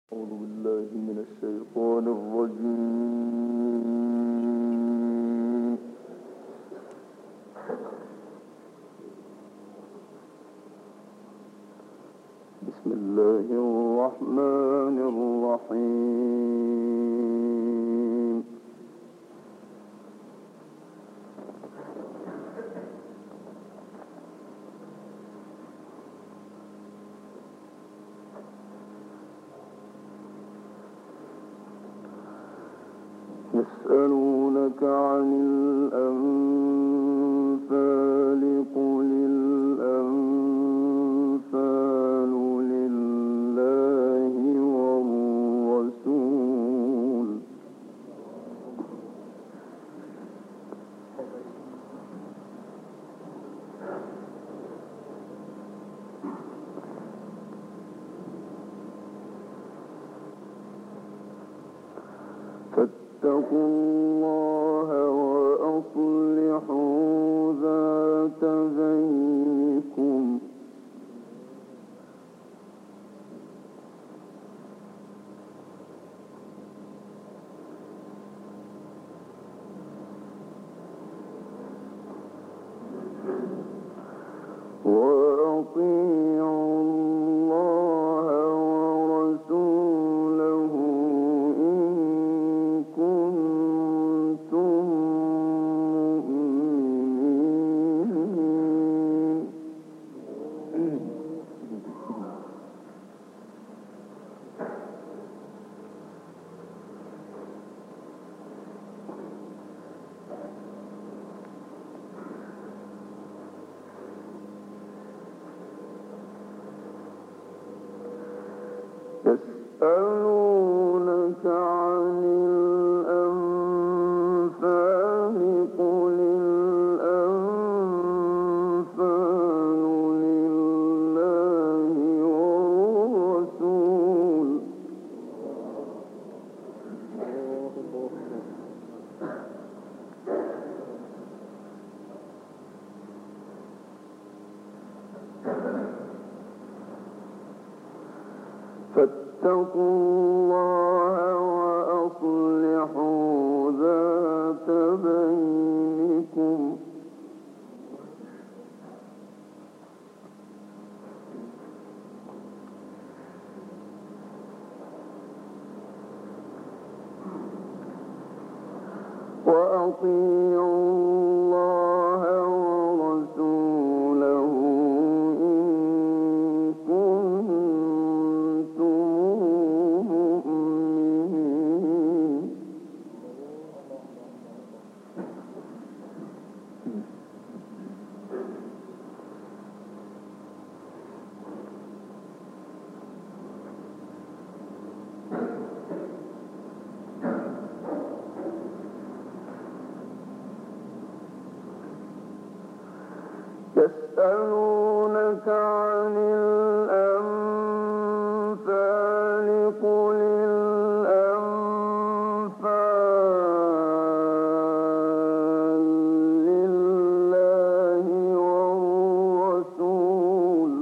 أعوذ بالله من الشيطان الرجيم. بسم الله الرحمن الرحيم. يسألونك عن الأنفال قل الأنفال لله والرسول فاتقوا الله وأصلحوا ذات بينكم وأطيعوا الله ورسوله إن كنتم مؤمنين. يسألونك عن الأنفال قل الأنفال لله والرسول فاتقوا الله وأصلحوا ذات بينكم وأطيعوا الله ورسوله إن كنتم مؤمنين. يسألونك عن الأنفال قل الأنفال لله والرسول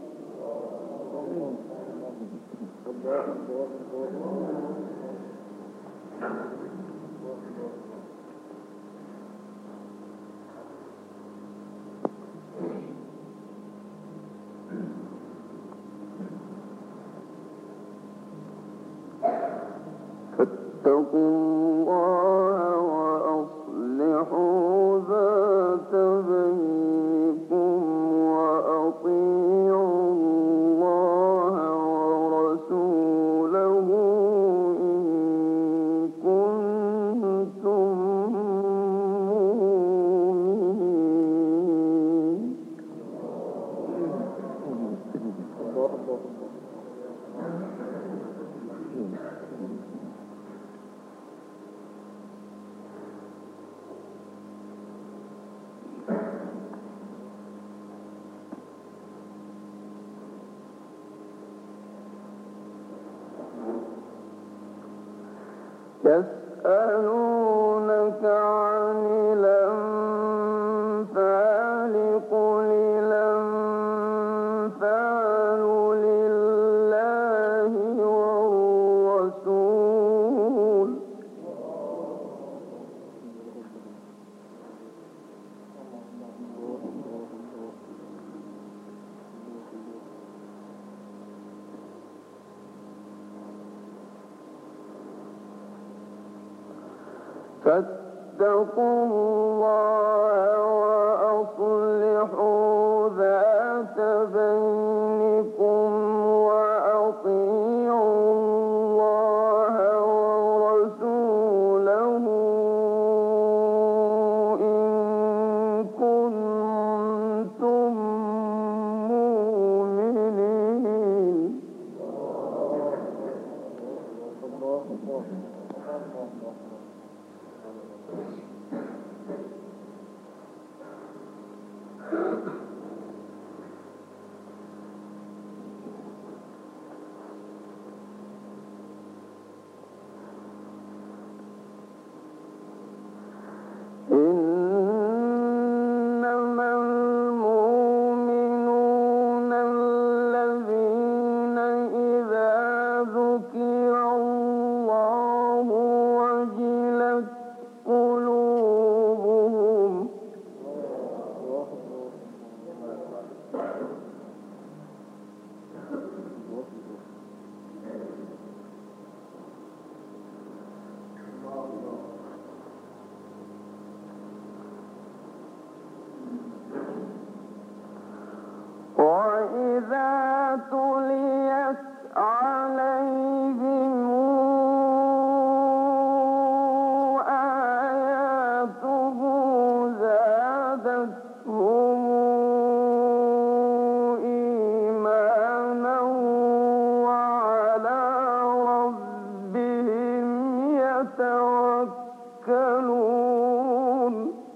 فاتقوا الله وأصلحوا ذات بينكم وأطيعوا الله ورسوله إن كنتم مؤمنين. يسألونك عن الأنفال قل الأنفال لله والرسول فاتقوا الله وأصلحوا ذات بينكم وأطيعوا الله ورسوله إن كنتم مؤمنين. إنما المؤمنون الذين إذا ذكر الله وجلت قلوبهم وإذا تليت عليهم آياته زادتهم إيمانا وعلى ربهم يتوكلون.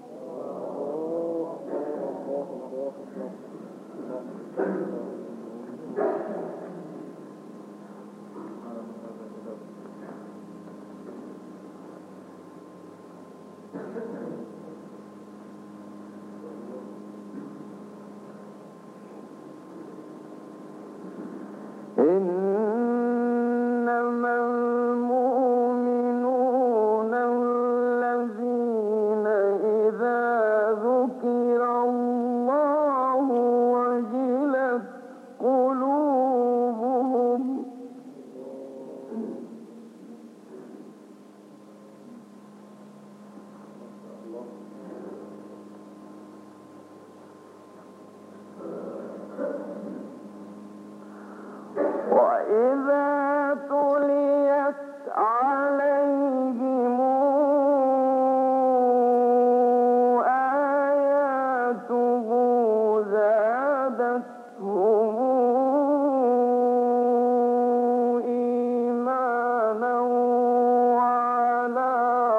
إنما المؤمنون الذين إذا ذكر الله وجلت قلوبهم وإذا تليت عليهم آياته زادتهم إيمانا وعلى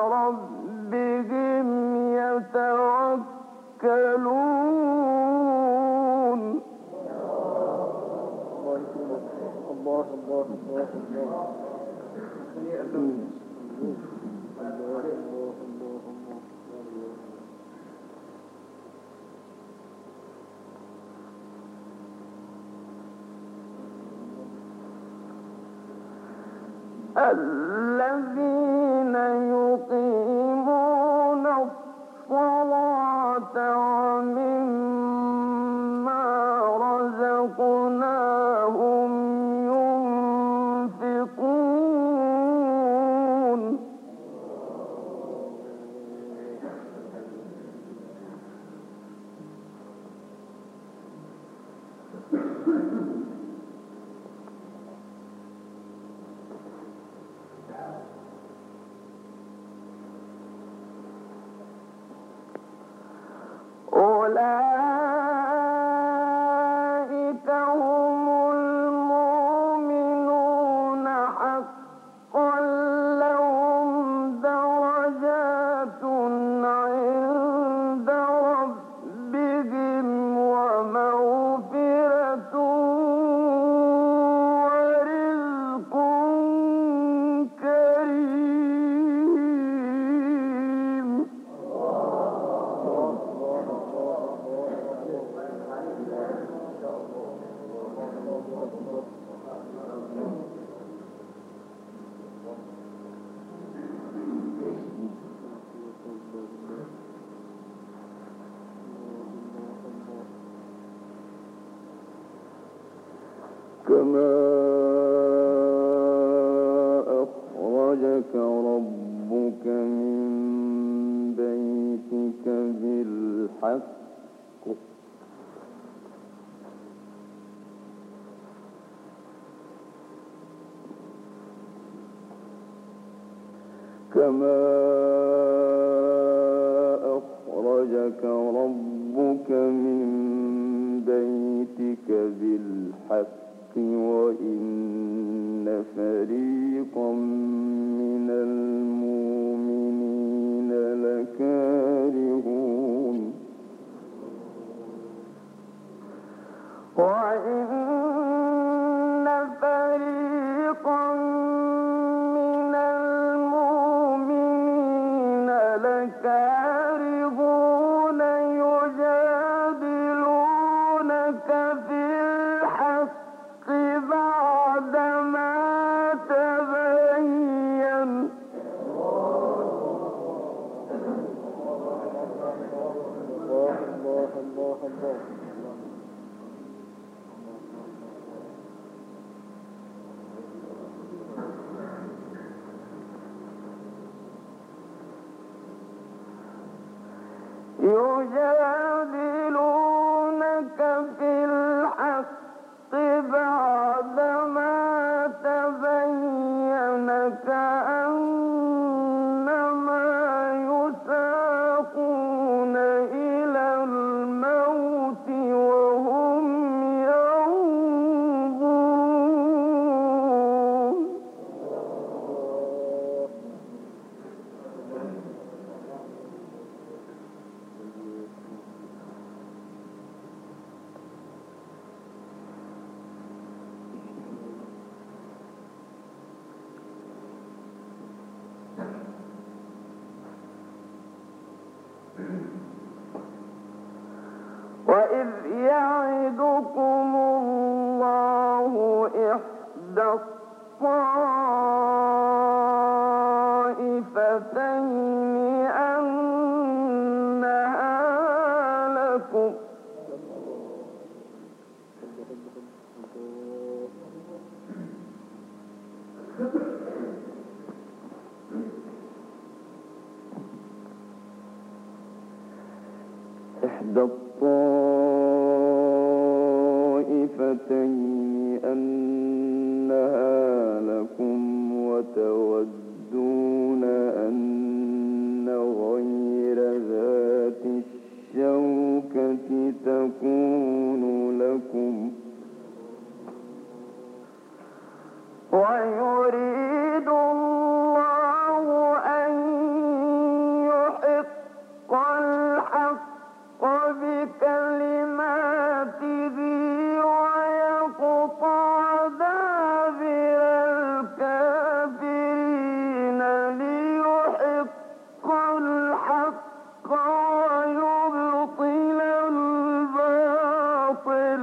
ربهم يتوكلون. الذين يقيمون الصلاة ومما رزقناهم ينفقون. أولئك هم المؤمنون حقا لهم درجات عند ربهم ومغفرة ورزق كريم. كما أخرجك ربك من بيتك بالحق كما أخرجك ربك من بيتك بالحق وإن فريقا من المؤمنين لكارهون وإن فريقا من المؤمنين لكارهون يجادلونك في الحق بعدما تبين يجادلونك في الحق بعدما تبين كأنما يساقون إلى الموت وهم ينظرون وإذ يعدكم الله إحدى الطائفتين أنها لكم إحدى الطائفتين أنها لكم وتودون أن غير ذات الشوكة تكون لكم ويريد الله أن يحق الحق بكلماته ويقطع دابر الكافرين ليحق الحق ويبطل الباطل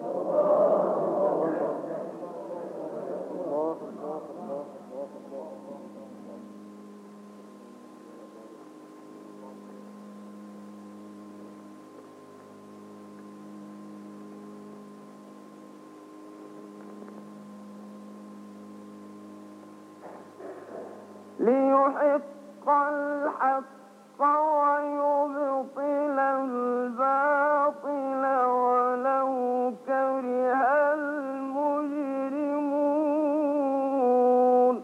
ليحق الحق ويبطل الباطل ولو كره المجرمون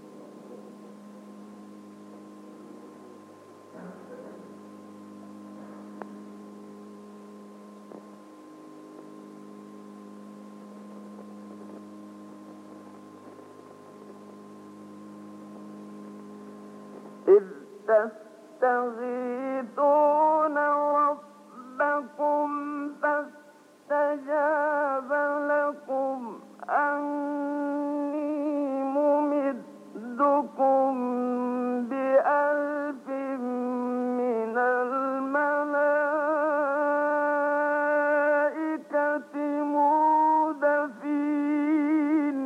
إذ تستغيثون ربكم فاستجاب لكم أني ممدكم بألف من الملائكة مردفين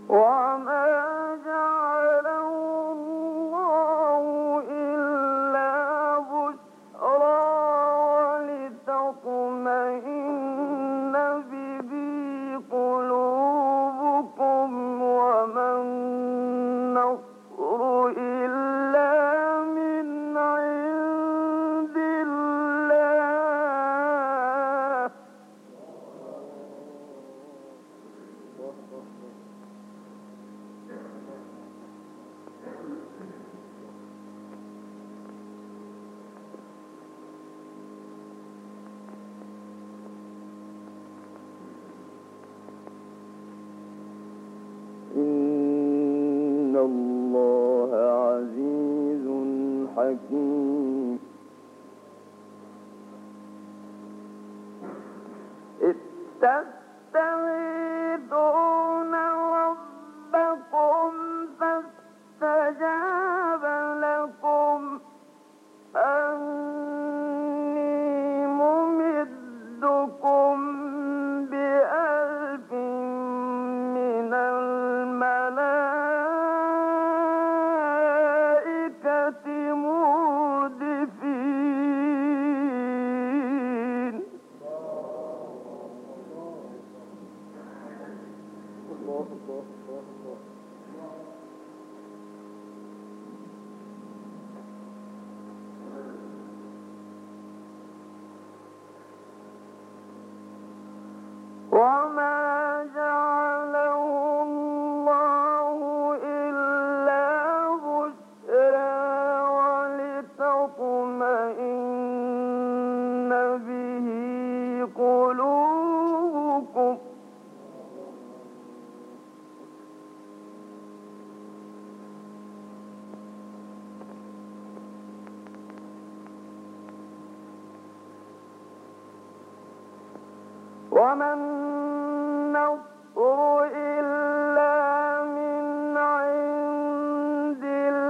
وما جعله الله إلا بشرى ولتطمئن به قلوبكم وما النصر إلا من عند الله. إن الله عزيز حكيم. إذ تستغيثون ربكم فاستجاب لكم أني ممدكم بألف من الملائكة مردفين. وما جعله الله إلا بشرى ولتطمئن به قلوبكم وما النصر إلا من عند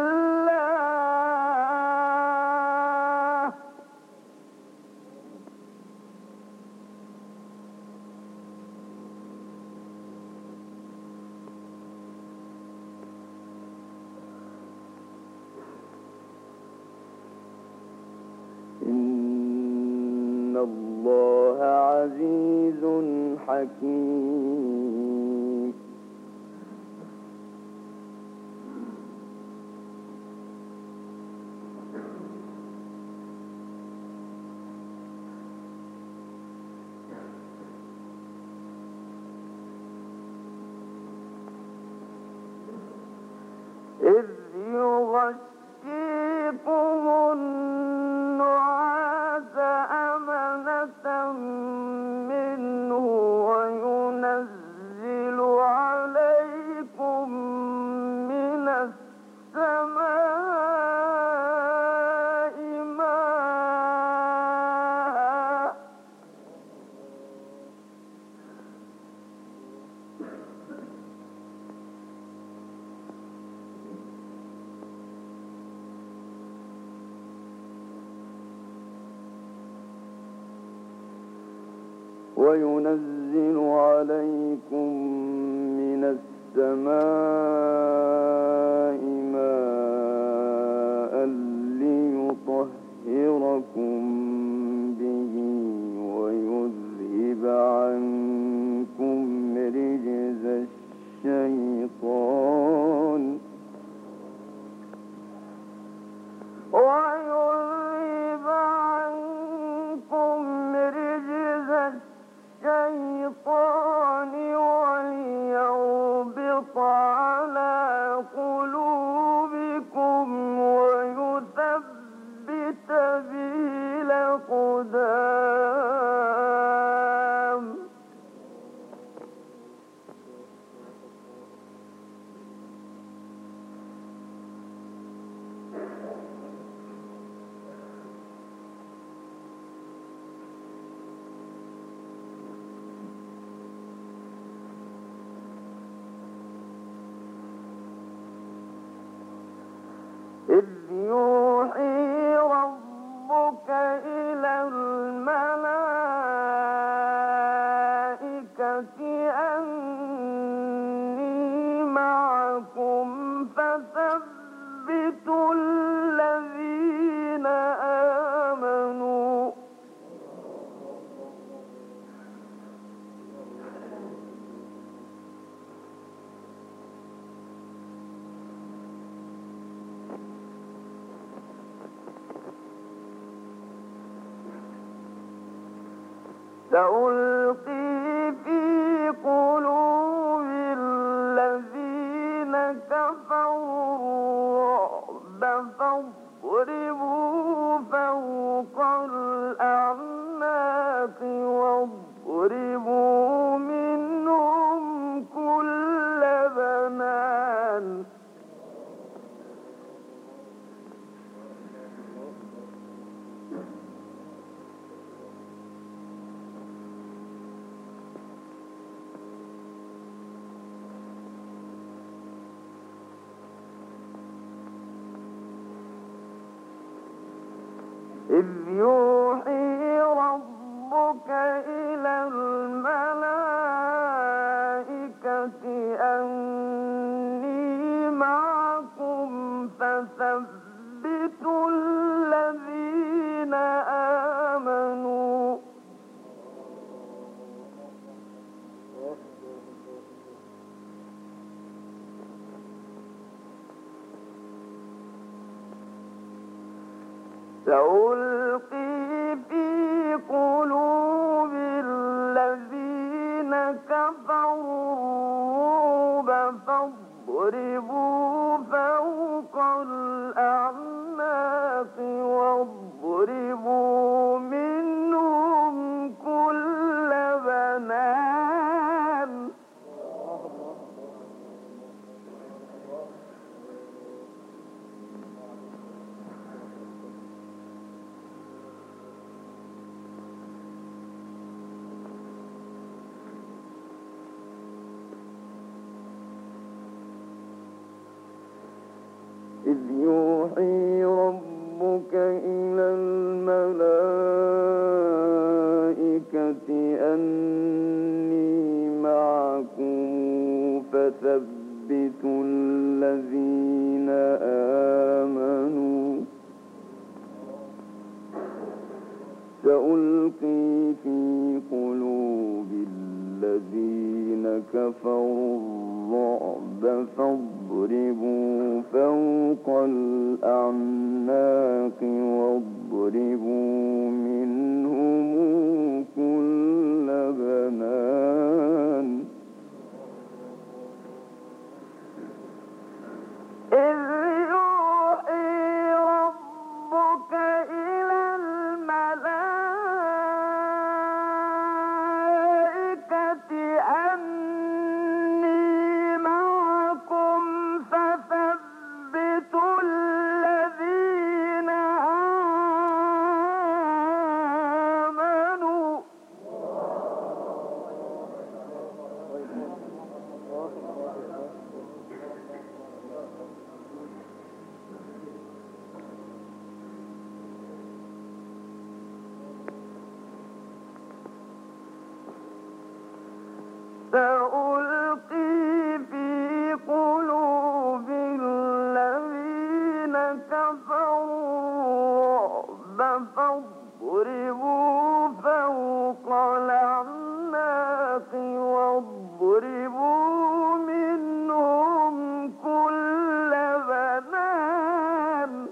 الله. إن الله عزيز حكيم. إذ يغشيكم النعاس أمنة منه وينزل عليكم من السماء ماء وينزل عليكم من السماء ماء ليطهركم به ويذهب عنكم رجز الشيطان ويذهب عنكم رجز الشيطان وليربط على قلوبكم ويثبت به الأقدام. إذ يوحي ربك إلى الملائكة أني سألقي في قلوب الذين كفروا الرعب فاضربوا فوق الأعناق واضربوا منهم كل بنان إذ يوحي ربك إلى الملائكة أني معكم فثبتوا الذين آمنوا سألقي في قلوب الذين كفروا الرعب فاضربوا فوق الأعناق واضربوا منهم كل بنان إذ يوحي ربك إلى الملائكة أني معكم فثبتوا الذين آمنوا سألقي في قلوب الذين كفروا الرعب فاضربوا فوق الأعناق واضربوا منهم كل بنان إذ يوحي ربك إلى الملائكة أني معكم فثبتوا الذين آمنوا سألقي في قلوب الذين كفروا الرعب فاضربوا فوق الأعناق واضربوا منهم كل بنان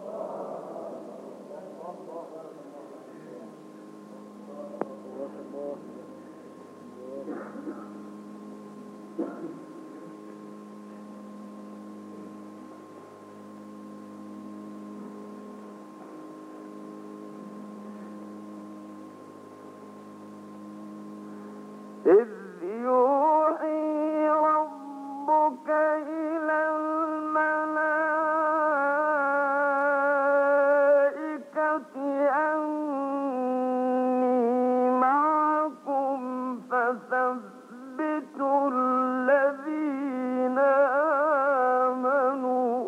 إذ يوحي ربك إلى الملائكة أني معكم فثبتوا الذين آمنوا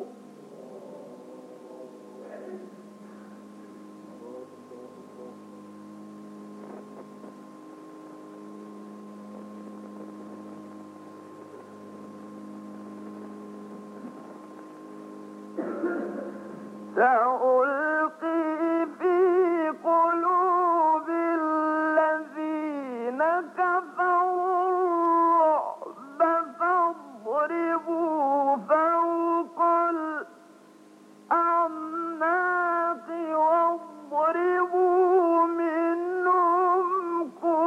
سألقي في قلوب الذين كفروا الرعب فاضربوا فوق الأعناق واضربوا منهم كل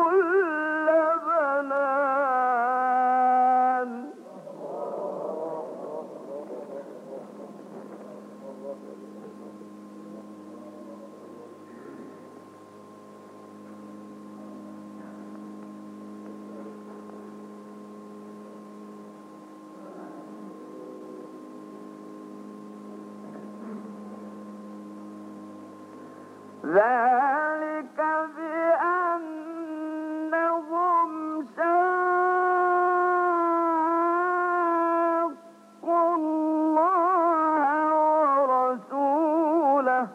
ذلك بأنهم شاقوا الله ورسوله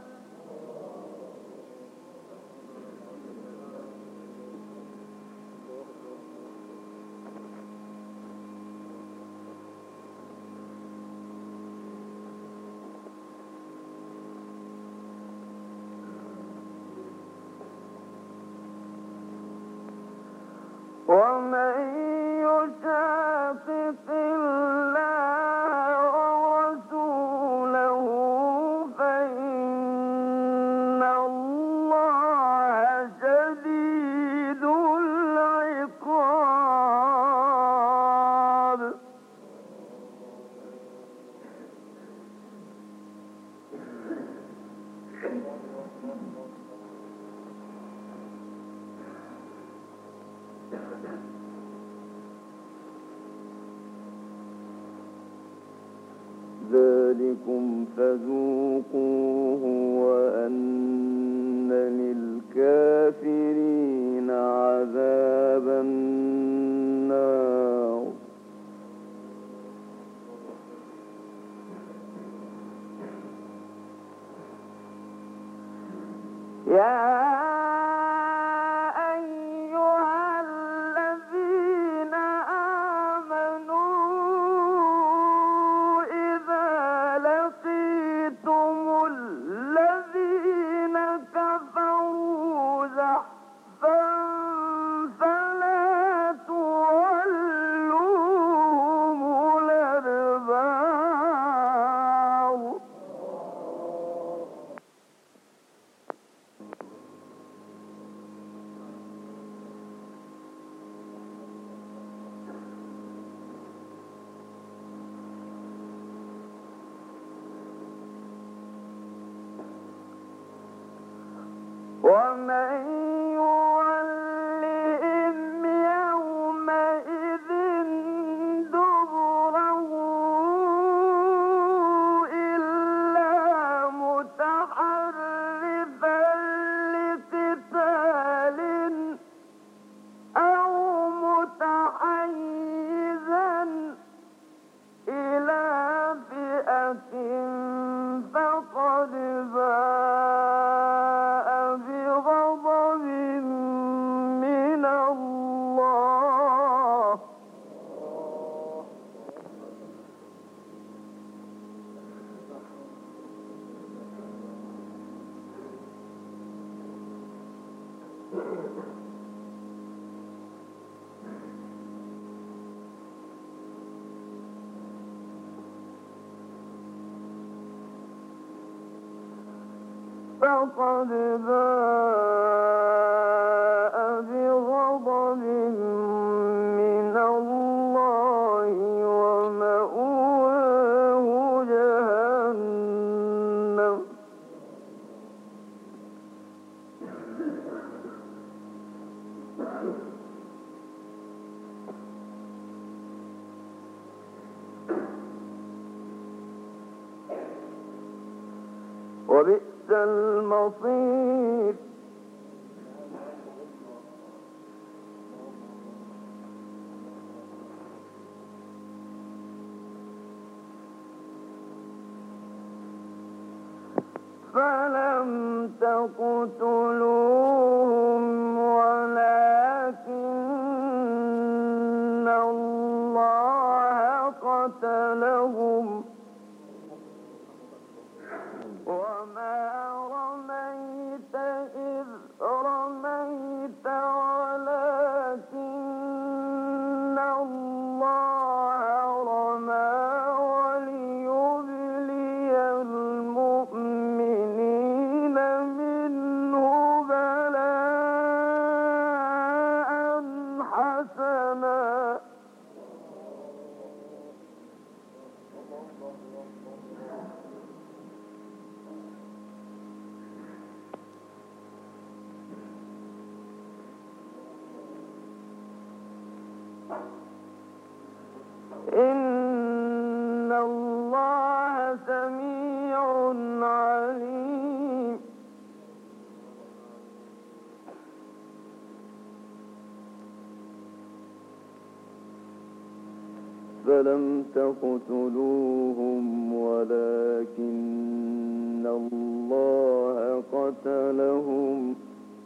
ومن يشاقق الله ورسوله فإن الله شديد العقاب ذلكم فذوقوه وأن للكافرين عذاب النار يا أيها الذين آمنوا إذا لقيتم الذين كفروا زحفا فلا تولوهم الأدبار ومن يولهم يومئذ دبره إلا متحرفا لقتال أو متحيزا إلى فئة فقد باء بغضب من الله فقد باء بغضب من الله ومأواه جهنم وبئس المصير فلم تقتلوهم ولكن الله قتلهم وما رميت إذ رميت ولكن الله رمى وليبلي المؤمنين منه بلاء حسنا إن الله سميع عليم فلم تقتلوهم ولكن الله قتلهم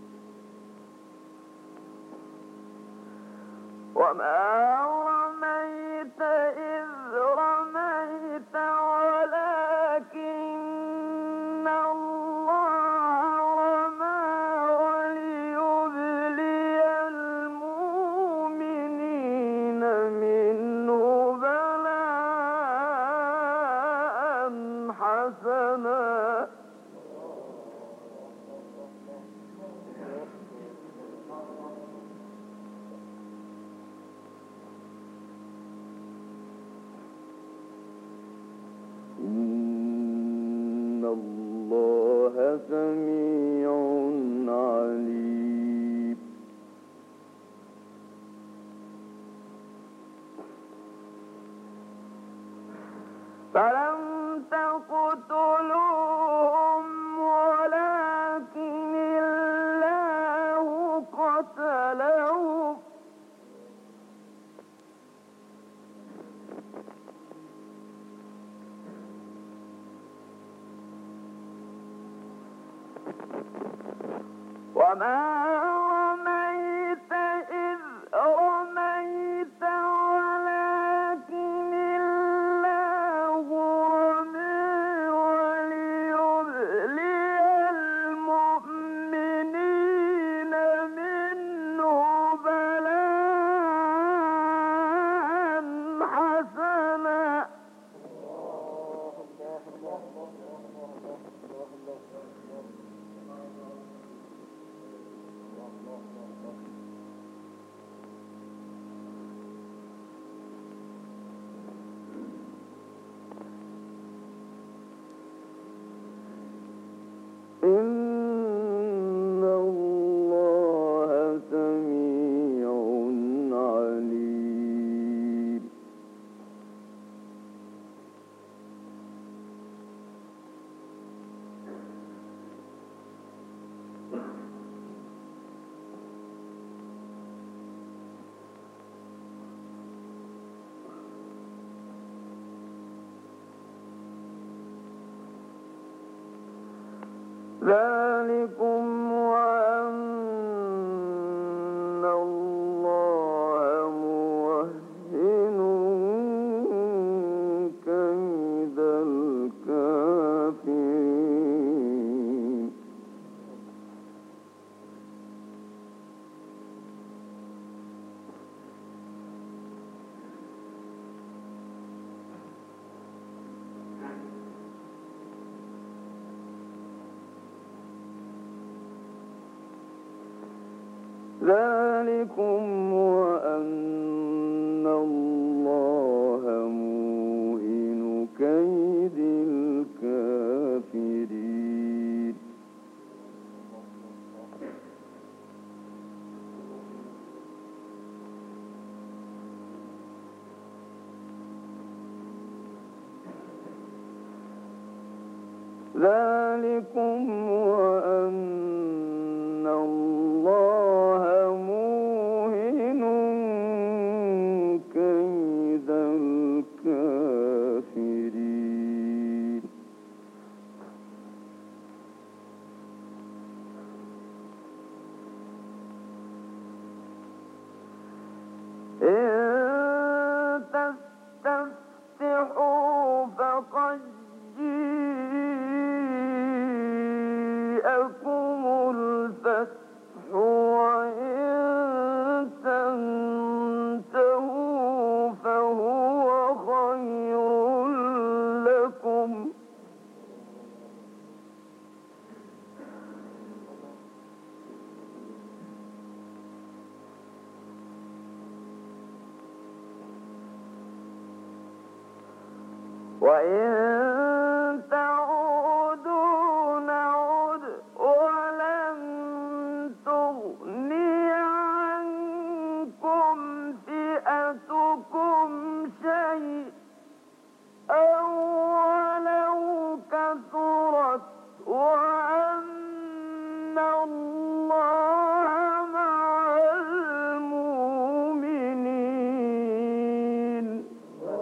وما رميت إذ رميت ولكن الله رمى وليبلي المؤمنين منه بلاء حسنا إن الله سميع عليم فلم تقتلوهم ولكن الله قتلهم وما رميت إذ رميت ولكن الله رمى وليبلي المؤمنين منه بلاء حسنا إن الله سميع عليم ذلكم وأن الله موهن كيد الكافرين ذلكم وأن الله موهن كيد الكافرين ذلكم وأن الله موهن كيد الكافرين إن تستفتحوا فقد جاءكم الفتح وإن تنتهوا فهو خير لكم وإن تعودوا نعد ولن تغني عنكم فئتكم شيئا ولو كثرت وأن الله مع المؤمنين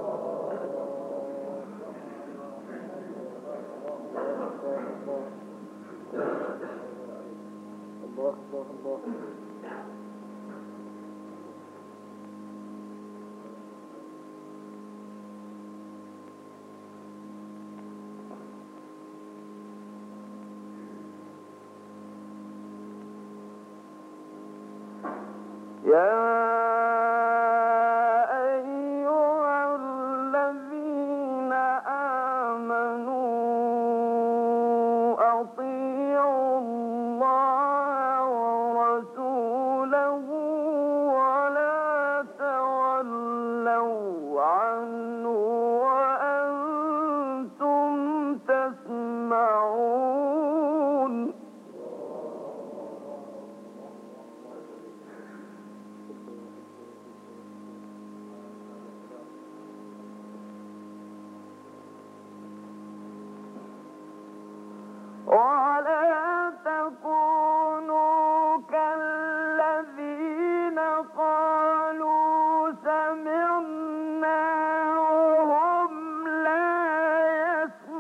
ولا تكونوا كالذين قالوا سمعنا وهم لا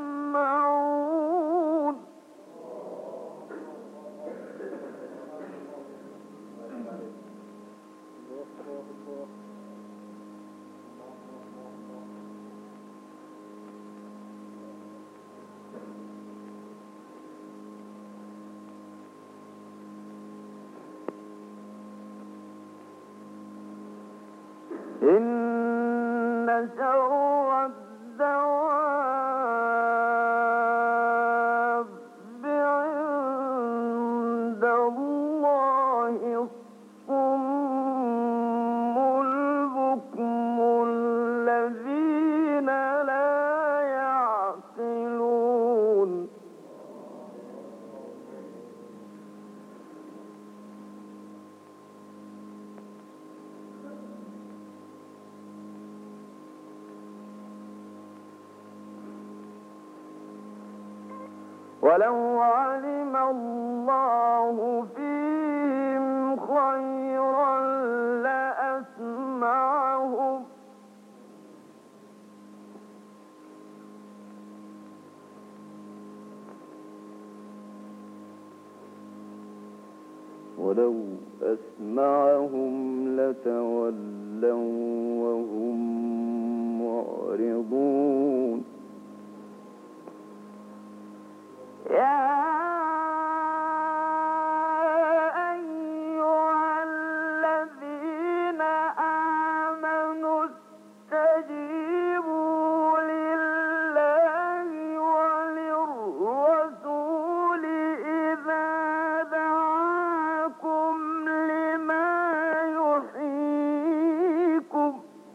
يسمعون. إن شر الدواب عند الله الصم البكم الذين لا يعقلون. ولو علم الله فيهم خيرا لأسمعهم ولو أسمعهم لتولوا وهم معرضون. يا أيها الذين آمنوا استجيبوا لله وللرسول إذا دعاكم لما يحييكم.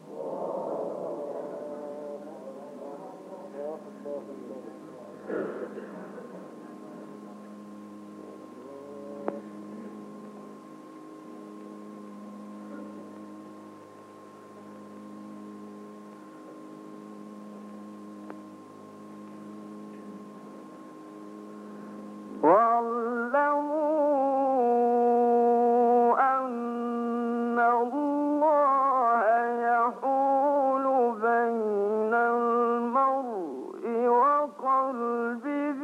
واعلموا أن الله يحول بين المرء وقلبه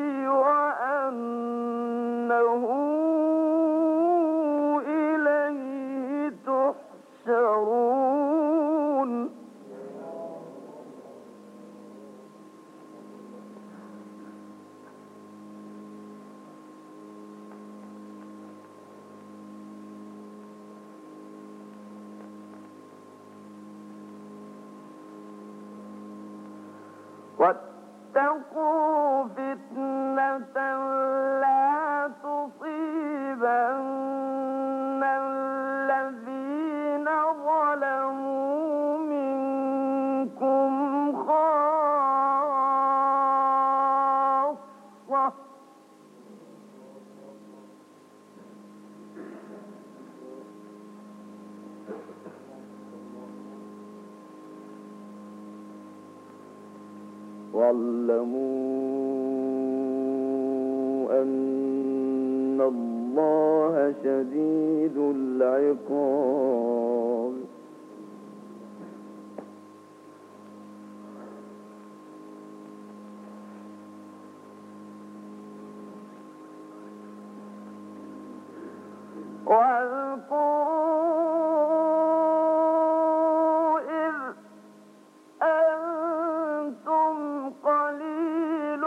وأنه إليه تحشرون. واتقوا فتنة لا تصيبن الذين ظلموا منكم خاصة واعلموا أن الله شديد العقاب. واذكروا إذ أنتم قليل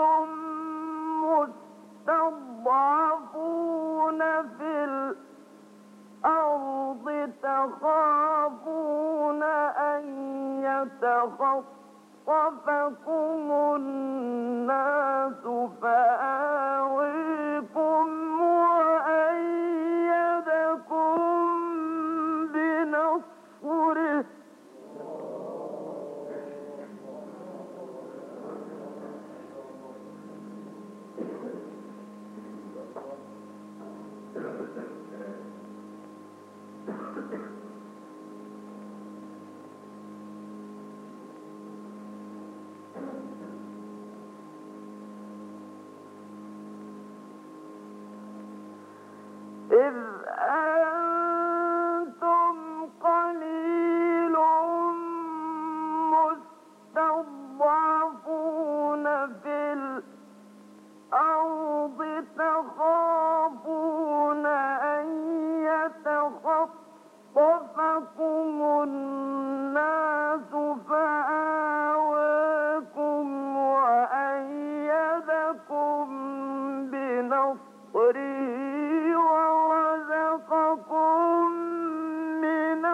مستضعفون في الأرض تخافون أن يتخطفكم الناس فآويكم وأيدكم بنصره إذ أنتم قليل مستضعفون في الأرض تخافون أن يتخطفكم الناس فآواكم وأيدكم بنصره ورزقكم من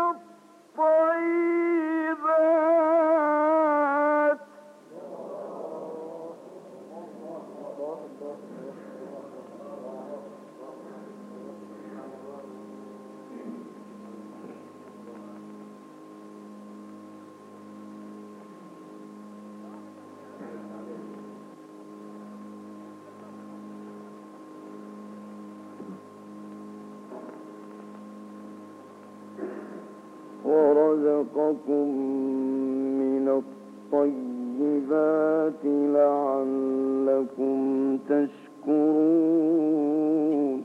الطيبات ورزقكم من الطيبات لعلكم تشكرون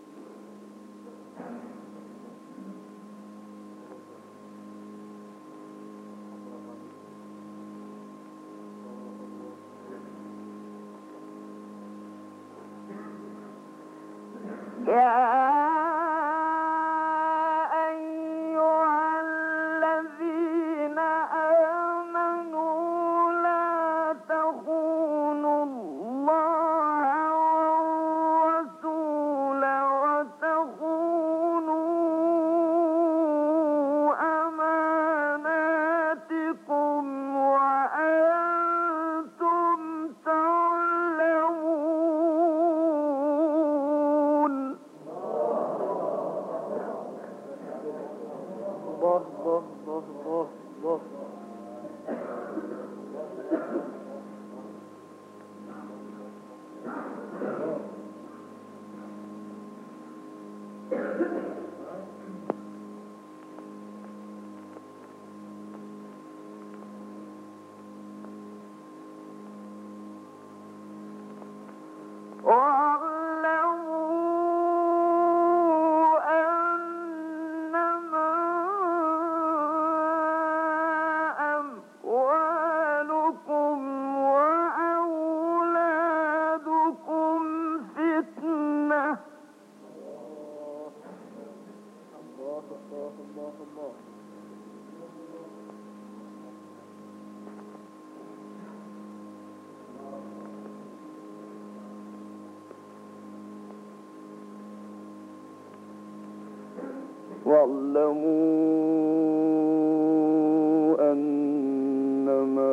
واعلموا أنما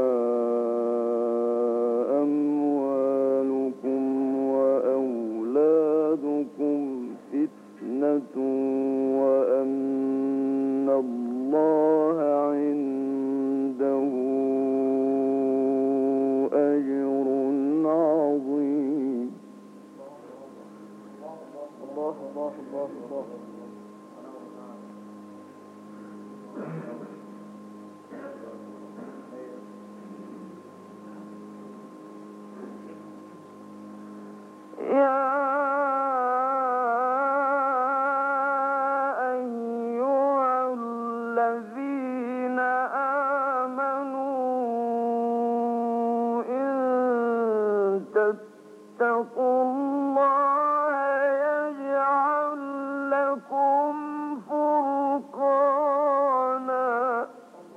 أموالكم وأولادكم فتنة وأن الله عنده أجر عظيم. الله الله الله الله. اتقوا الله يجعل لكم فرقانا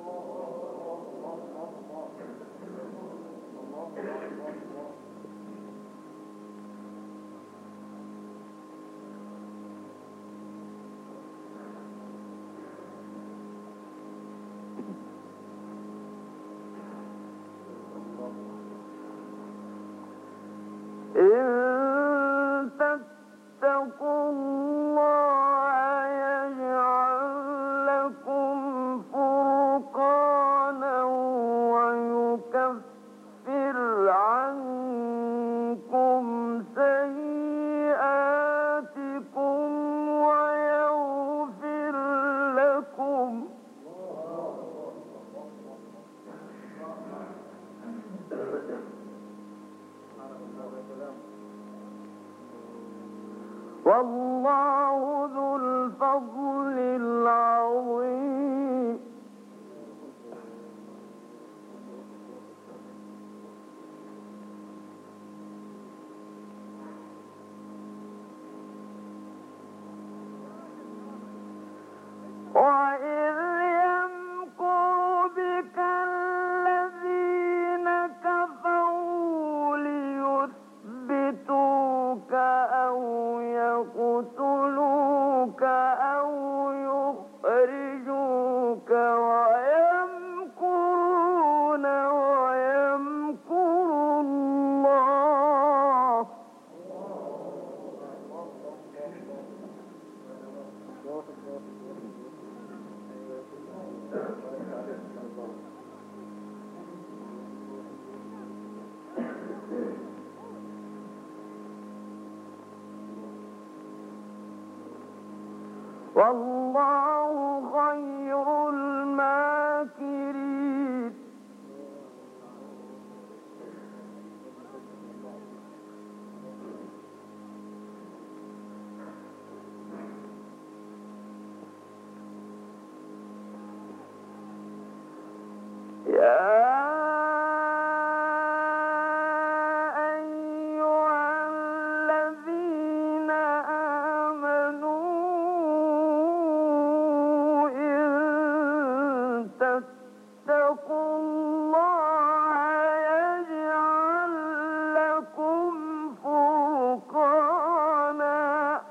إن تتقوا الله يجعل لكم فرقانا ويكفر عنكم سيئاتكم ويغفر لكم والله ذو الفضل العظيم وإذ يمكر بك الذين كفروا ليثبتوك أو يقتلوك أو يخرجوك ويمكرون ويمكر الله والله خير الماكرين يا اتقوا الله يجعل لكم فرقانا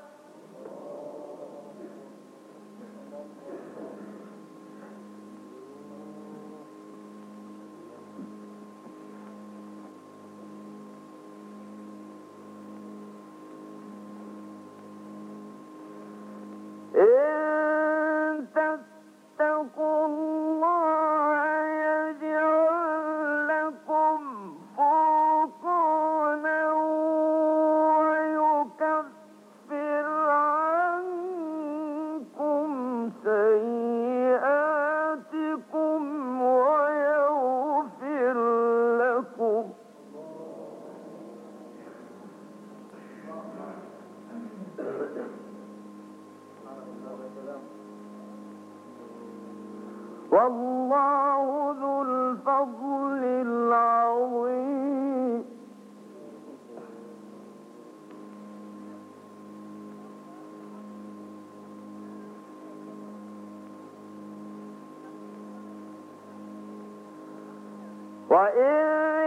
إن تتقوا الله يجعل لكم فرقانا ويكفر عنكم سيئاتكم ويغفر لكم والله ذو الفضل العظيم وإن